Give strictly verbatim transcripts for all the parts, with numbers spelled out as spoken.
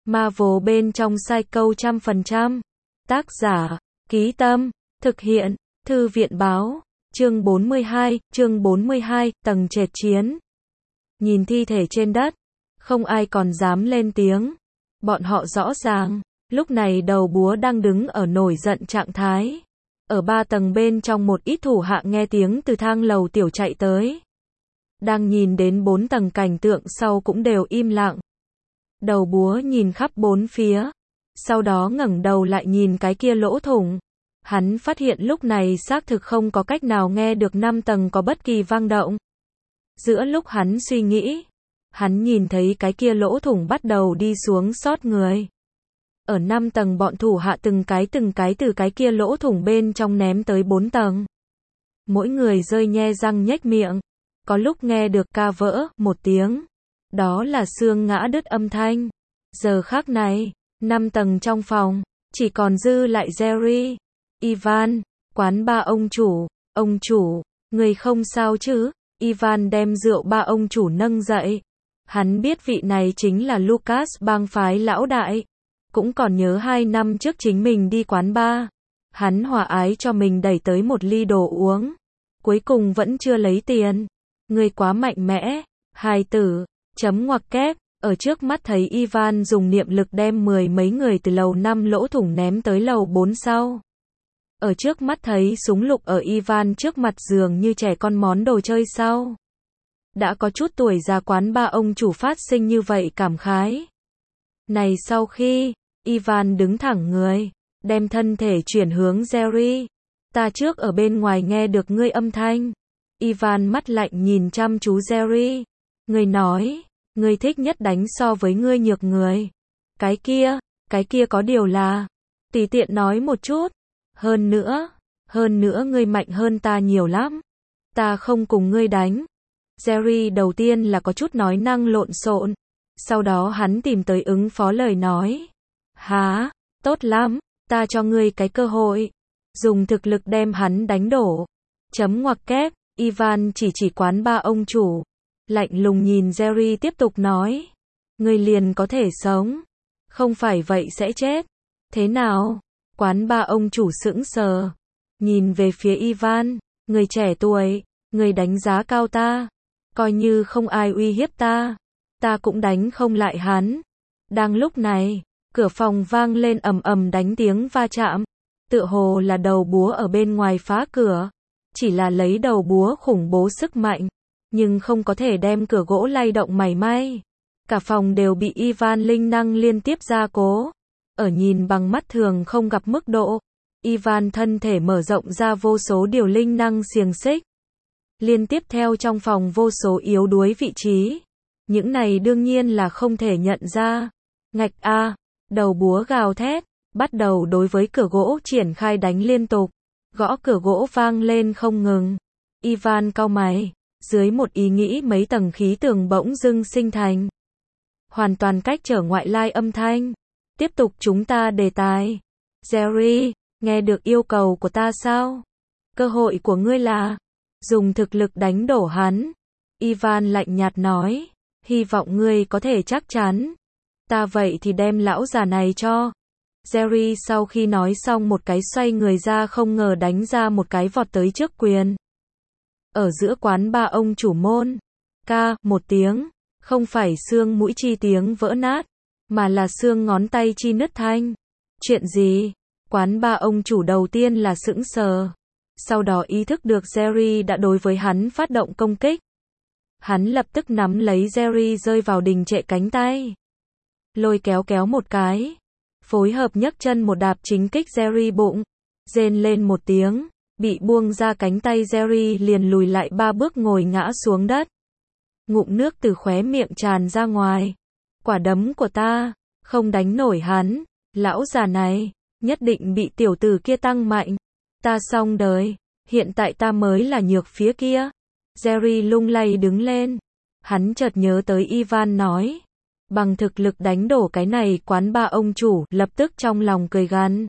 Marvel bên trong Psycho trăm phần trăm. Tác giả, Ký Tâm, thực hiện, Thư viện Báo, chương bốn mươi hai, chương bốn mươi hai, tầng trệt chiến. Nhìn thi thể trên đất, không ai còn dám lên tiếng. Bọn họ rõ ràng, lúc này đầu búa đang đứng ở nổi giận trạng thái. Ở ba tầng bên trong một ít thủ hạ nghe tiếng từ thang lầu tiểu chạy tới. Đang nhìn đến bốn tầng cảnh tượng sau cũng đều im lặng. Đầu búa nhìn khắp bốn phía, sau đó ngẩng đầu lại nhìn cái kia lỗ thủng. Hắn phát hiện lúc này xác thực không có cách nào nghe được năm tầng có bất kỳ vang động. Giữa lúc hắn suy nghĩ, hắn nhìn thấy cái kia lỗ thủng bắt đầu đi xuống sót người. Ở năm tầng bọn thủ hạ từng cái từng cái từ cái kia lỗ thủng bên trong ném tới bốn tầng. Mỗi người rơi nhe răng nhếch miệng, có lúc nghe được ca vỡ một tiếng. Đó là xương ngã đứt âm thanh. Giờ khắc này, năm tầng trong phòng, chỉ còn dư lại Jerry. Ivan, quán ba ông chủ, ông chủ, người không sao chứ? Ivan đem rượu ba ông chủ nâng dậy. Hắn biết vị này chính là Lucas bang phái lão đại. Cũng còn nhớ hai năm trước chính mình đi quán ba. Hắn hòa ái cho mình đẩy tới một ly đồ uống. Cuối cùng vẫn chưa lấy tiền. Người quá mạnh mẽ. Hài tử, chấm ngoặc kép, ở trước mắt thấy Ivan dùng niệm lực đem mười mấy người từ lầu năm lỗ thủng ném tới lầu bốn sau. Ở trước mắt thấy súng lục ở Ivan trước mặt dường như trẻ con món đồ chơi sau. Đã có chút tuổi già quán ba ông chủ phát sinh như vậy cảm khái. Này sau khi, Ivan đứng thẳng người, đem thân thể chuyển hướng Jerry. Ta trước ở bên ngoài nghe được ngươi âm thanh. Ivan mắt lạnh nhìn chăm chú Jerry. Ngươi nói, ngươi thích nhất đánh so với ngươi nhược người. Cái kia, cái kia có điều là, tùy tiện nói một chút. Hơn nữa, hơn nữa ngươi mạnh hơn ta nhiều lắm. Ta không cùng ngươi đánh. Jerry đầu tiên là có chút nói năng lộn xộn. Sau đó hắn tìm tới ứng phó lời nói. Hả, tốt lắm, ta cho ngươi cái cơ hội. Dùng thực lực đem hắn đánh đổ. Chấm ngoặc kép, Ivan chỉ chỉ quán ba ông chủ. Lạnh lùng nhìn Jerry tiếp tục nói. Ngươi liền có thể sống. Không phải vậy sẽ chết. Thế nào? Quán ba ông chủ sững sờ. Nhìn về phía Ivan. Người trẻ tuổi. Người đánh giá cao ta. Coi như không ai uy hiếp ta. Ta cũng đánh không lại hắn. Đang lúc này, cửa phòng vang lên ầm ầm đánh tiếng va chạm. Tựa hồ là đầu búa ở bên ngoài phá cửa. Chỉ là lấy đầu búa khủng bố sức mạnh. Nhưng không có thể đem cửa gỗ lay động mảy may. Cả phòng đều bị Ivan linh năng liên tiếp gia cố. Ở nhìn bằng mắt thường không gặp mức độ. Ivan thân thể mở rộng ra vô số điều linh năng xiềng xích. Liên tiếp theo trong phòng vô số yếu đuối vị trí. Những này đương nhiên là không thể nhận ra. Ngạch a, đầu búa gào thét, bắt đầu đối với cửa gỗ triển khai đánh liên tục. Gõ cửa gỗ vang lên không ngừng. Ivan cau mày. Dưới một ý nghĩ mấy tầng khí tường bỗng dưng sinh thành. Hoàn toàn cách trở ngoại lai âm thanh. Tiếp tục chúng ta đề tài. Jerry, nghe được yêu cầu của ta sao? Cơ hội của ngươi là dùng thực lực đánh đổ hắn. Ivan lạnh nhạt nói. Hy vọng ngươi có thể chắc chắn. Ta vậy thì đem lão già này cho. Jerry sau khi nói xong một cái xoay người ra không ngờ đánh ra một cái vọt tới trước quyền. Ở giữa quán ba ông chủ môn. Ca, một tiếng. Không phải xương mũi chi tiếng vỡ nát. Mà là xương ngón tay chi nứt thanh. Chuyện gì? Quán ba ông chủ đầu tiên là sững sờ. Sau đó ý thức được Jerry đã đối với hắn phát động công kích. Hắn lập tức nắm lấy Jerry rơi vào đình trệ cánh tay. Lôi kéo kéo một cái. Phối hợp nhấc chân một đạp chính kích Jerry bụng. Rên lên một tiếng. Bị buông ra cánh tay Jerry liền lùi lại ba bước ngồi ngã xuống đất. Ngụm nước từ khóe miệng tràn ra ngoài. Quả đấm của ta, không đánh nổi hắn. Lão già này, nhất định bị tiểu tử kia tăng mạnh. Ta xong đời, hiện tại ta mới là nhược phía kia. Jerry lung lay đứng lên. Hắn chợt nhớ tới Ivan nói. Bằng thực lực đánh đổ cái này quán ba ông chủ, lập tức trong lòng cười gằn.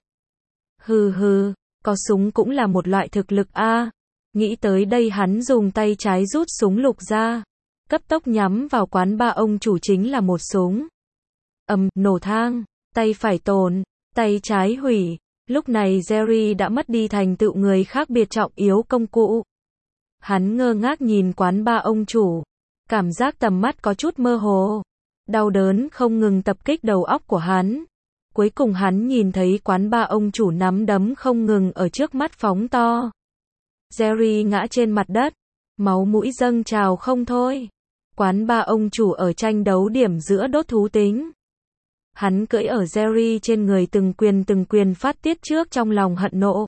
Hừ hừ, có súng cũng là một loại thực lực a. Nghĩ tới đây hắn dùng tay trái rút súng lục ra. Cấp tốc nhắm vào quán ba ông chủ chính là một súng. ầm, nổ thang, tay phải tổn, tay trái hủy. Lúc này Jerry đã mất đi thành tựu người khác biệt trọng yếu công cụ. Hắn ngơ ngác nhìn quán ba ông chủ, cảm giác tầm mắt có chút mơ hồ. Đau đớn không ngừng tập kích đầu óc của hắn. Cuối cùng hắn nhìn thấy quán ba ông chủ nắm đấm không ngừng ở trước mắt phóng to. Jerry ngã trên mặt đất, máu mũi dâng trào không thôi. Quán ba ông chủ ở tranh đấu điểm giữa đốt thú tính. Hắn cưỡi ở Jerry trên người từng quyền từng quyền phát tiết trước trong lòng hận nộ.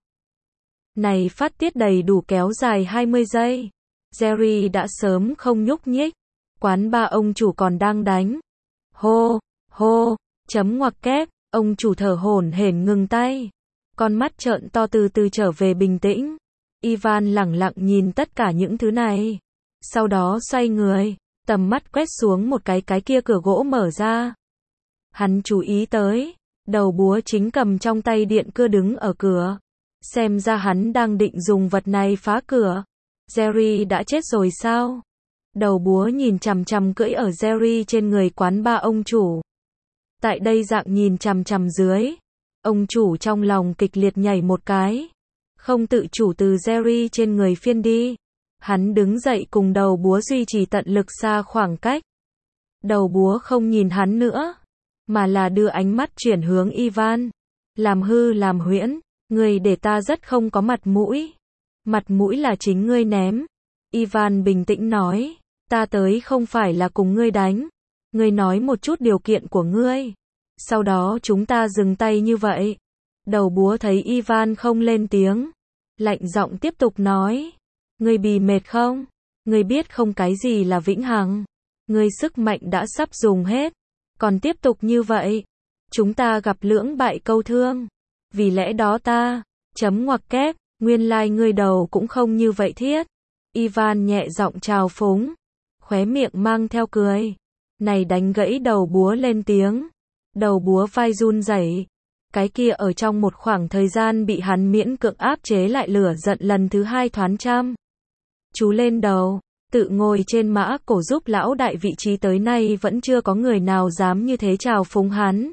Này phát tiết đầy đủ kéo dài hai mươi giây. Jerry đã sớm không nhúc nhích. Quán ba ông chủ còn đang đánh. Hô, hô, chấm ngoặc kép, ông chủ thở hổn hển ngừng tay. Con mắt trợn to từ từ trở về bình tĩnh. Ivan lẳng lặng nhìn tất cả những thứ này. Sau đó xoay người, tầm mắt quét xuống một cái cái kia cửa gỗ mở ra. Hắn chú ý tới, đầu búa chính cầm trong tay điện cưa đứng ở cửa. Xem ra hắn đang định dùng vật này phá cửa. Jerry đã chết rồi sao? Đầu búa nhìn chằm chằm cưỡi ở Jerry trên người quán ba ông chủ. Tại đây dạng nhìn chằm chằm dưới. Ông chủ trong lòng kịch liệt nhảy một cái. Không tự chủ từ Jerry trên người phiên đi. Hắn đứng dậy cùng đầu búa duy trì tận lực xa khoảng cách. Đầu búa không nhìn hắn nữa, mà là đưa ánh mắt chuyển hướng Ivan. Làm hư làm huyễn, ngươi để ta rất không có mặt mũi. Mặt mũi là chính ngươi ném. Ivan bình tĩnh nói, ta tới không phải là cùng ngươi đánh. Ngươi nói một chút điều kiện của ngươi. Sau đó chúng ta dừng tay như vậy. Đầu búa thấy Ivan không lên tiếng. Lạnh giọng tiếp tục nói. Ngươi bị mệt không? Ngươi biết không cái gì là vĩnh hằng. Ngươi sức mạnh đã sắp dùng hết. Còn tiếp tục như vậy. Chúng ta gặp lưỡng bại câu thương. Vì lẽ đó ta, chấm ngoặc kép, nguyên lai like ngươi đầu cũng không như vậy thiết. Ivan nhẹ giọng trào phúng. Khóe miệng mang theo cười. Này đánh gãy đầu búa lên tiếng. Đầu búa vai run rẩy. Cái kia ở trong một khoảng thời gian bị hắn miễn cưỡng áp chế lại lửa giận lần thứ hai thoáng trăm. Chú lên đầu, tự ngồi trên mã cổ giúp lão đại vị trí tới nay vẫn chưa có người nào dám như thế chào phúng hắn.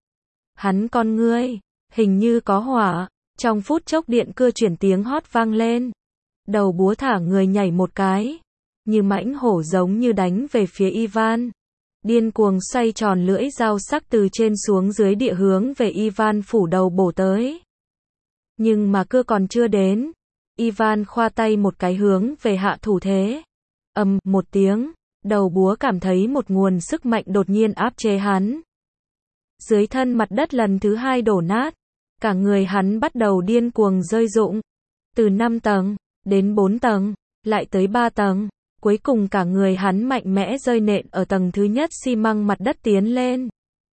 Hắn con ngươi, hình như có hỏa, trong phút chốc điện cưa chuyển tiếng hót vang lên. Đầu búa thả người nhảy một cái, như mãnh hổ giống như đánh về phía Ivan. Điên cuồng xoay tròn lưỡi dao sắc từ trên xuống dưới địa hướng về Ivan phủ đầu bổ tới. Nhưng mà cưa còn chưa đến. Ivan khoa tay một cái hướng về hạ thủ thế. Ầm, một tiếng, đầu búa cảm thấy một nguồn sức mạnh đột nhiên áp chế hắn. Dưới thân mặt đất lần thứ hai đổ nát. Cả người hắn bắt đầu điên cuồng rơi rụng. Từ năm tầng, đến bốn tầng, lại tới ba tầng. Cuối cùng cả người hắn mạnh mẽ rơi nện ở tầng thứ nhất xi măng mặt đất tiến lên.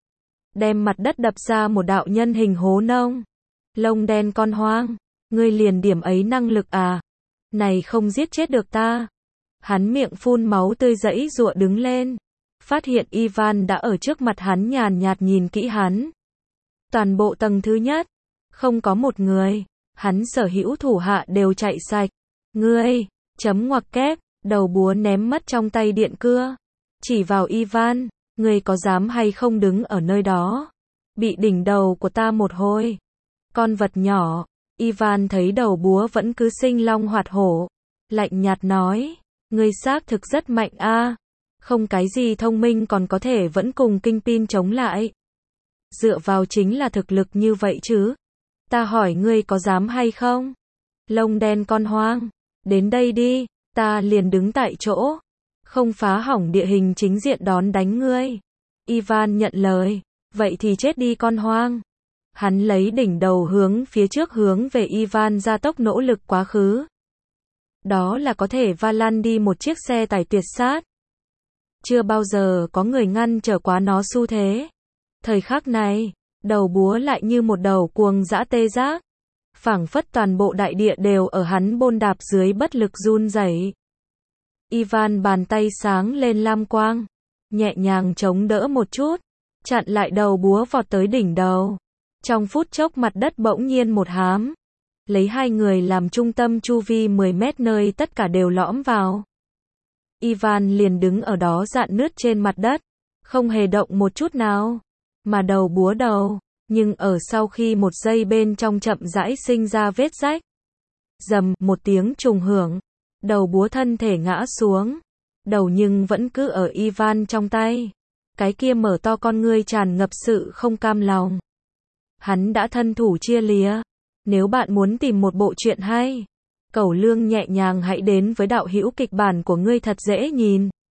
Đem mặt đất đập ra một đạo nhân hình hố nông. Lông đen con hoang. Ngươi liền điểm ấy năng lực à? Này không giết chết được ta. Hắn miệng phun máu tươi giãy giụa đứng lên. Phát hiện Ivan đã ở trước mặt hắn nhàn nhạt nhìn kỹ hắn. Toàn bộ tầng thứ nhất. Không có một người. Hắn sở hữu thủ hạ đều chạy sạch. Ngươi, chấm ngoặc kép. Đầu búa ném mất trong tay điện cưa. Chỉ vào Ivan. Ngươi có dám hay không đứng ở nơi đó? Bị đỉnh đầu của ta một hồi. Con vật nhỏ. Ivan thấy đầu búa vẫn cứ sinh long hoạt hổ. Lạnh nhạt nói. Ngươi xác thực rất mạnh a. Không cái gì thông minh còn có thể vẫn cùng kinh pin chống lại. Dựa vào chính là thực lực như vậy chứ. Ta hỏi ngươi có dám hay không? Lông đen con hoang. Đến đây đi. Ta liền đứng tại chỗ. Không phá hỏng địa hình chính diện đón đánh ngươi. Ivan nhận lời. Vậy thì chết đi con hoang. Hắn lấy đỉnh đầu hướng phía trước hướng về Ivan gia tốc nỗ lực quá khứ. Đó là có thể va lăn đi một chiếc xe tải tuyệt sát. Chưa bao giờ có người ngăn trở quá nó xu thế. Thời khắc này, đầu búa lại như một đầu cuồng dã tê giác. Phảng phất toàn bộ đại địa đều ở hắn bôn đạp dưới bất lực run rẩy. Ivan bàn tay sáng lên lam quang, nhẹ nhàng chống đỡ một chút, chặn lại đầu búa vọt tới đỉnh đầu. Trong phút chốc mặt đất bỗng nhiên một hám, lấy hai người làm trung tâm chu vi mười mét nơi tất cả đều lõm vào. Ivan liền đứng ở đó rạn nứt trên mặt đất, không hề động một chút nào. mà đầu búa đầu, nhưng ở sau khi một giây bên trong chậm rãi sinh ra vết rách. Dầm, một tiếng trùng hưởng, đầu búa thân thể ngã xuống, đầu nhưng vẫn cứ ở Ivan trong tay. Cái kia mở to con ngươi tràn ngập sự không cam lòng. Hắn đã thân thủ chia lìa. Nếu bạn muốn tìm một bộ truyện hay, Cẩu Lương nhẹ nhàng hãy đến với đạo hữu kịch bản của ngươi thật dễ nhìn.